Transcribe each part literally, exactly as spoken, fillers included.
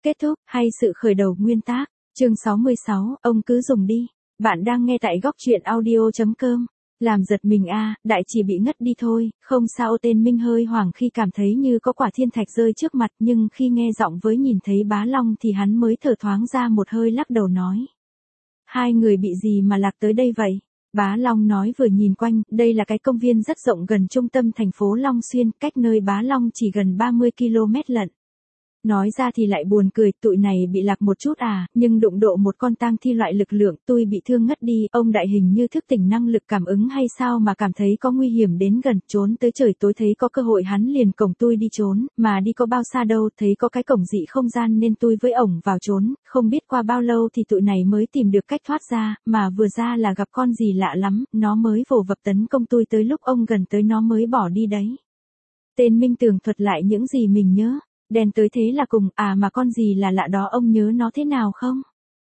Kết thúc, hay sự khởi đầu nguyên tác, chương sáu mươi sáu, ông cứ dùng đi. Bạn đang nghe tại góc truyện audio chấm com. Làm giật mình a, à, đại chỉ bị ngất đi thôi, không sao. Tên Minh hơi hoảng khi cảm thấy như có quả thiên thạch rơi trước mặt, nhưng khi nghe giọng với nhìn thấy Bá Long thì hắn mới thở thoáng ra một hơi, lắc đầu nói. Hai người bị gì mà lạc tới đây vậy? Bá Long nói vừa nhìn quanh, đây là cái công viên rất rộng gần trung tâm thành phố Long Xuyên, cách nơi Bá Long chỉ gần ba mươi ki lô mét lận. Nói ra thì lại buồn cười, tụi này bị lạc một chút à, nhưng đụng độ một con tang thi loại lực lượng, tôi bị thương ngất đi. Ông đại hình như thức tỉnh năng lực cảm ứng hay sao mà cảm thấy có nguy hiểm đến gần, trốn tới trời tối thấy có cơ hội hắn liền cổng tôi đi trốn, mà đi có bao xa đâu, thấy có cái cổng dị không gian nên tôi với ổng vào trốn, không biết qua bao lâu thì tụi này mới tìm được cách thoát ra, mà vừa ra là gặp con gì lạ lắm, nó mới vồ vập tấn công tôi, tới lúc ông gần tới nó mới bỏ đi đấy. Tên Minh tường thuật lại những gì mình nhớ. Đèn tới thế là cùng, à mà con gì là lạ đó ông nhớ nó thế nào không?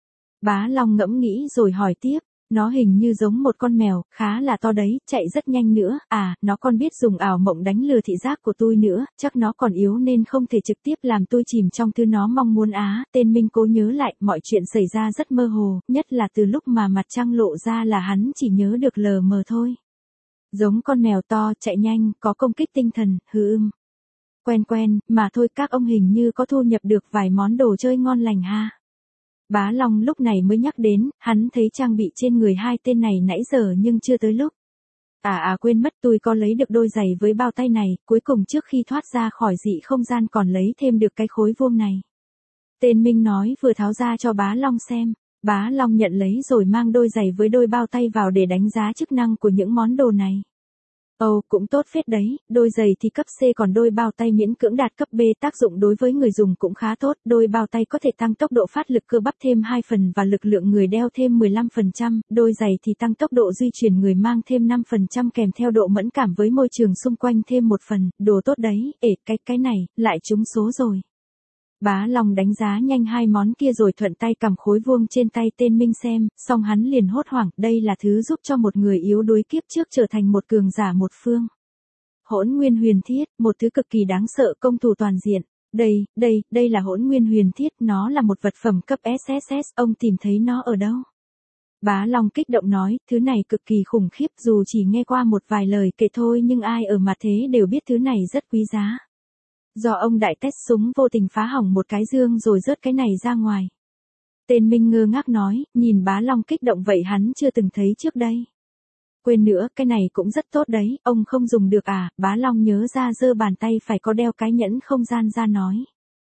Bá Long ngẫm nghĩ rồi hỏi tiếp, nó hình như giống một con mèo, khá là to đấy, chạy rất nhanh nữa, à, nó còn biết dùng ảo mộng đánh lừa thị giác của tôi nữa, chắc nó còn yếu nên không thể trực tiếp làm tôi chìm trong thứ nó mong muốn á. Tên Minh cố nhớ lại, mọi chuyện xảy ra rất mơ hồ, nhất là từ lúc mà mặt trăng lộ ra là hắn chỉ nhớ được lờ mờ thôi. Giống con mèo to, chạy nhanh, có công kích tinh thần, hừ ưm. Quen quen, mà thôi các ông hình như có thu nhập được vài món đồ chơi ngon lành ha. Bá Long lúc này mới nhắc đến, hắn thấy trang bị trên người hai tên này nãy giờ nhưng chưa tới lúc. À à quên mất, tôi có lấy được đôi giày với bao tay này, cuối cùng trước khi thoát ra khỏi dị không gian còn lấy thêm được cái khối vuông này. Tên Minh nói vừa tháo ra cho Bá Long xem. Bá Long nhận lấy rồi mang đôi giày với đôi bao tay vào để đánh giá chức năng của những món đồ này. Ồ, oh, cũng tốt phết đấy, đôi giày thì cấp C còn đôi bao tay miễn cưỡng đạt cấp B, tác dụng đối với người dùng cũng khá tốt, đôi bao tay có thể tăng tốc độ phát lực cơ bắp thêm hai phần và lực lượng người đeo thêm mười lăm phần trăm, đôi giày thì tăng tốc độ di chuyển người mang thêm năm phần trăm kèm theo độ mẫn cảm với môi trường xung quanh thêm một phần, đồ tốt đấy. Ê, cái cái này, lại trúng số rồi. Bá Long đánh giá nhanh hai món kia rồi thuận tay cầm khối vuông trên tay tên Minh xem, xong hắn liền hốt hoảng, đây là thứ giúp cho một người yếu đuối kiếp trước trở thành một cường giả một phương. Hỗn nguyên huyền thiết, một thứ cực kỳ đáng sợ, công thủ toàn diện. Đây, đây, đây là hỗn nguyên huyền thiết, nó là một vật phẩm cấp ét ét ét, ông tìm thấy nó ở đâu? Bá Long kích động nói, thứ này cực kỳ khủng khiếp, dù chỉ nghe qua một vài lời kể thôi nhưng ai ở mặt thế đều biết thứ này rất quý giá. Do ông đại test súng vô tình phá hỏng một cái dương rồi rớt cái này ra ngoài. Tên Minh ngơ ngác nói, nhìn Bá Long kích động vậy hắn chưa từng thấy trước đây. Quên nữa, cái này cũng rất tốt đấy, ông không dùng được à? Bá Long nhớ ra giơ bàn tay phải có đeo cái nhẫn không gian ra nói.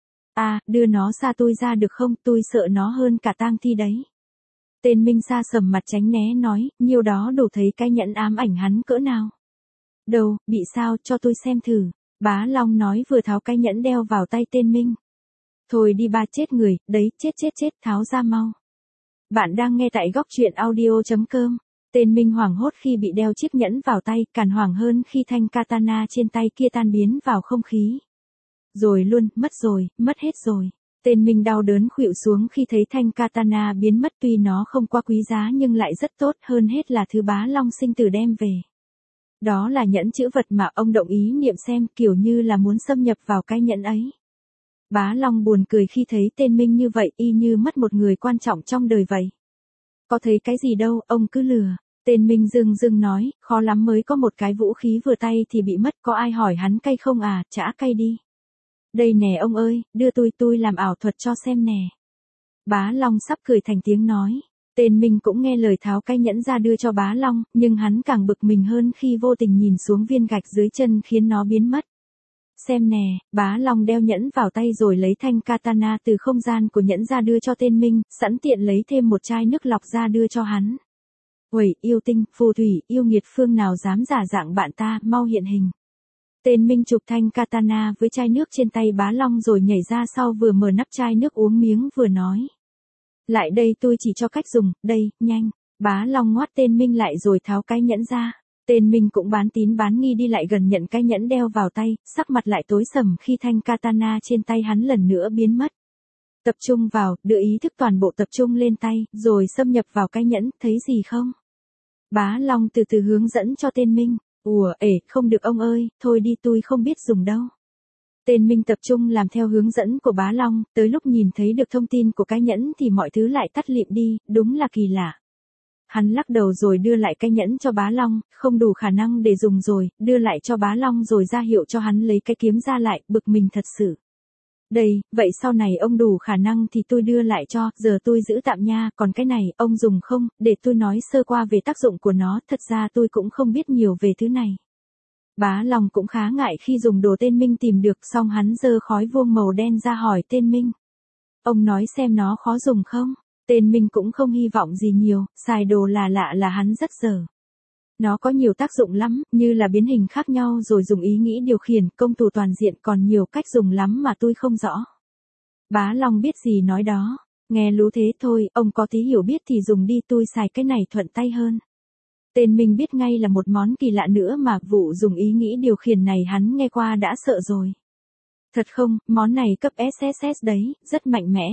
À, đưa nó xa tôi ra được không, tôi sợ nó hơn cả tang thi đấy. Tên Minh xa sầm mặt tránh né nói, nhiêu đó đủ thấy cái nhẫn ám ảnh hắn cỡ nào. Đâu, bị sao, cho tôi xem thử. Bá Long nói vừa tháo cái nhẫn đeo vào tay tên Minh. Thôi đi ba, chết người, đấy, chết chết chết, tháo ra mau. Bạn đang nghe tại góc truyện audio chấm com. Tên Minh hoảng hốt khi bị đeo chiếc nhẫn vào tay, càng hoảng hơn khi thanh katana trên tay kia tan biến vào không khí. Rồi luôn, mất rồi, mất hết rồi. Tên Minh đau đớn khuỵu xuống khi thấy thanh katana biến mất, tuy nó không quá quý giá nhưng lại rất tốt, hơn hết là thứ Bá Long sinh tử đem về. Đó là nhẫn chữ vật mà ông động ý niệm xem, kiểu như là muốn xâm nhập vào cái nhẫn ấy. Bá Long buồn cười khi thấy tên Minh như vậy, y như mất một người quan trọng trong đời vậy. Có thấy cái gì đâu, ông cứ lừa. Tên Minh dưng dưng nói, khó lắm mới có một cái vũ khí vừa tay thì bị mất, có ai hỏi hắn cay không à, chả cay đi. Đây nè ông ơi, đưa tôi tôi làm ảo thuật cho xem nè. Bá Long sắp cười thành tiếng nói. Tên Minh cũng nghe lời tháo cái nhẫn ra đưa cho Bá Long, nhưng hắn càng bực mình hơn khi vô tình nhìn xuống viên gạch dưới chân khiến nó biến mất. Xem nè, Bá Long đeo nhẫn vào tay rồi lấy thanh katana từ không gian của nhẫn ra đưa cho tên Minh, sẵn tiện lấy thêm một chai nước lọc ra đưa cho hắn. Uầy, yêu tinh, phù thủy, yêu nghiệt phương nào dám giả dạng bạn ta, mau hiện hình. Tên Minh chụp thanh katana với chai nước trên tay Bá Long rồi nhảy ra sau, vừa mở nắp chai nước uống miếng vừa nói. Lại đây tôi chỉ cho cách dùng, đây, nhanh. Bá Long ngoắt tên Minh lại rồi tháo cái nhẫn ra. Tên Minh cũng bán tín bán nghi đi lại gần nhận cái nhẫn đeo vào tay, sắc mặt lại tối sầm khi thanh katana trên tay hắn lần nữa biến mất. Tập trung vào, đưa ý thức toàn bộ tập trung lên tay, rồi xâm nhập vào cái nhẫn, thấy gì không? Bá Long từ từ hướng dẫn cho tên Minh. Ủa, ể, không được ông ơi, thôi đi tôi không biết dùng đâu. Tên Minh tập trung làm theo hướng dẫn của Bá Long, tới lúc nhìn thấy được thông tin của cái nhẫn thì mọi thứ lại tắt lịm đi, đúng là kỳ lạ. Hắn lắc đầu rồi đưa lại cái nhẫn cho Bá Long, không đủ khả năng để dùng rồi, đưa lại cho Bá Long rồi ra hiệu cho hắn lấy cái kiếm ra lại, bực mình thật sự. Đây, vậy sau này ông đủ khả năng thì tôi đưa lại cho, giờ tôi giữ tạm nha, còn cái này, ông dùng không, để tôi nói sơ qua về tác dụng của nó, thật ra tôi cũng không biết nhiều về thứ này. Bá Long cũng khá ngại khi dùng đồ tên Minh tìm được, xong hắn giơ khói vuông màu đen ra hỏi tên Minh. Ông nói xem nó khó dùng không? Tên Minh cũng không hy vọng gì nhiều, xài đồ là lạ là hắn rất dở. Nó có nhiều tác dụng lắm, như là biến hình khác nhau rồi dùng ý nghĩ điều khiển, công thủ toàn diện, còn nhiều cách dùng lắm mà tôi không rõ. Bá Long biết gì nói đó, nghe lú thế thôi, ông có tí hiểu biết thì dùng đi, tôi xài cái này thuận tay hơn. Tên Minh biết ngay là một món kỳ lạ nữa mà, vụ dùng ý nghĩ điều khiển này hắn nghe qua đã sợ rồi. Thật không, món này cấp ét ét ét đấy, rất mạnh mẽ.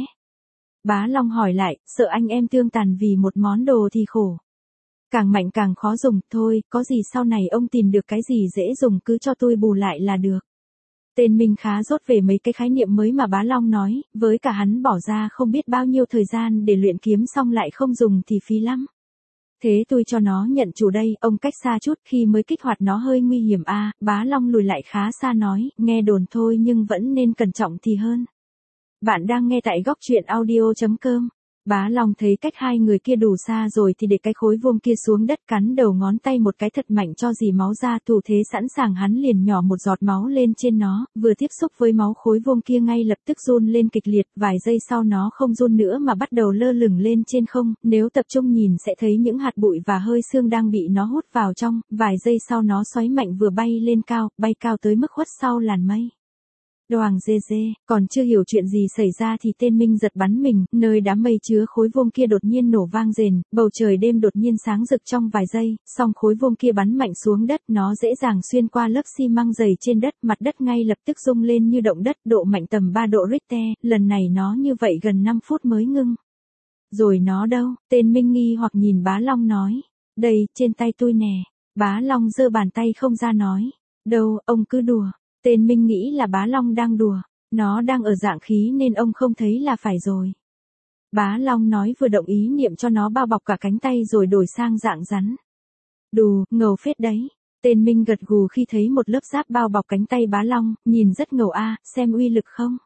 Bá Long hỏi lại, sợ anh em tương tàn vì một món đồ thì khổ. Càng mạnh càng khó dùng, thôi, có gì sau này ông tìm được cái gì dễ dùng cứ cho tôi bù lại là được. Tên Minh khá dốt về mấy cái khái niệm mới mà Bá Long nói, với cả hắn bỏ ra không biết bao nhiêu thời gian để luyện kiếm xong lại không dùng thì phí lắm. Thế tôi cho nó nhận chủ đây, ông cách xa chút, khi mới kích hoạt nó hơi nguy hiểm a. À, Bá Long lùi lại khá xa nói, nghe đồn thôi nhưng vẫn nên cẩn trọng thì hơn. Bạn đang nghe tại góc truyện audio chấm com. Bá Long thấy cách hai người kia đủ xa rồi thì để cái khối vuông kia xuống đất, cắn đầu ngón tay một cái thật mạnh cho dì máu ra, thủ thế sẵn sàng, hắn liền nhỏ một giọt máu lên trên nó, vừa tiếp xúc với máu khối vuông kia ngay lập tức run lên kịch liệt, vài giây sau nó không run nữa mà bắt đầu lơ lửng lên trên không, nếu tập trung nhìn sẽ thấy những hạt bụi và hơi xương đang bị nó hút vào trong, vài giây sau nó xoáy mạnh vừa bay lên cao, bay cao tới mức khuất sau làn mây. Đoàng dê dê, còn chưa hiểu chuyện gì xảy ra thì tên Minh giật bắn mình, nơi đám mây chứa khối vuông kia đột nhiên nổ vang rền, bầu trời đêm đột nhiên sáng rực trong vài giây, xong khối vuông kia bắn mạnh xuống đất, nó dễ dàng xuyên qua lớp xi măng dày trên đất, mặt đất ngay lập tức rung lên như động đất, độ mạnh tầm ba độ Richter, lần này nó như vậy gần năm phút mới ngưng. Rồi nó đâu? Tên Minh nghi hoặc nhìn Bá Long nói. Đây, trên tay tôi nè. Bá Long giơ bàn tay không ra nói. Đâu, ông cứ đùa. Tên Minh nghĩ là Bá Long đang đùa, nó đang ở dạng khí nên ông không thấy là phải rồi. Bá Long nói vừa động ý niệm cho nó bao bọc cả cánh tay rồi đổi sang dạng rắn. Đù, ngầu phết đấy. Tên Minh gật gù khi thấy một lớp giáp bao bọc cánh tay Bá Long, nhìn rất ngầu a, à, xem uy lực không.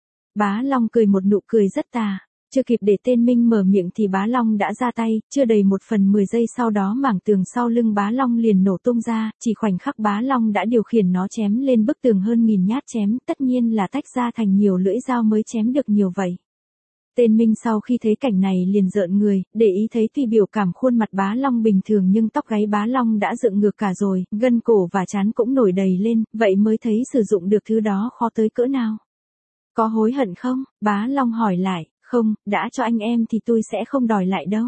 Bá Long cười một nụ cười rất tà. Chưa kịp để tên Minh mở miệng thì Bá Long đã ra tay, chưa đầy một phần mười giây sau đó mảng tường sau lưng Bá Long liền nổ tung ra, chỉ khoảnh khắc Bá Long đã điều khiển nó chém lên bức tường hơn nghìn nhát chém, tất nhiên là tách ra thành nhiều lưỡi dao mới chém được nhiều vậy. Tên Minh sau khi thấy cảnh này liền rợn người, để ý thấy tuy biểu cảm khuôn mặt Bá Long bình thường nhưng tóc gáy Bá Long đã dựng ngược cả rồi, gân cổ và trán cũng nổi đầy lên, vậy mới thấy sử dụng được thứ đó khó tới cỡ nào. Có hối hận không? Bá Long hỏi lại. Không, đã cho anh em thì tôi sẽ không đòi lại đâu.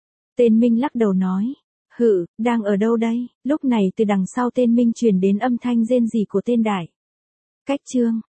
Tên Minh lắc đầu nói. Hự, đang ở đâu đây? Lúc này từ đằng sau tên Minh truyền đến âm thanh rên rỉ của tên Đại. Cách chương.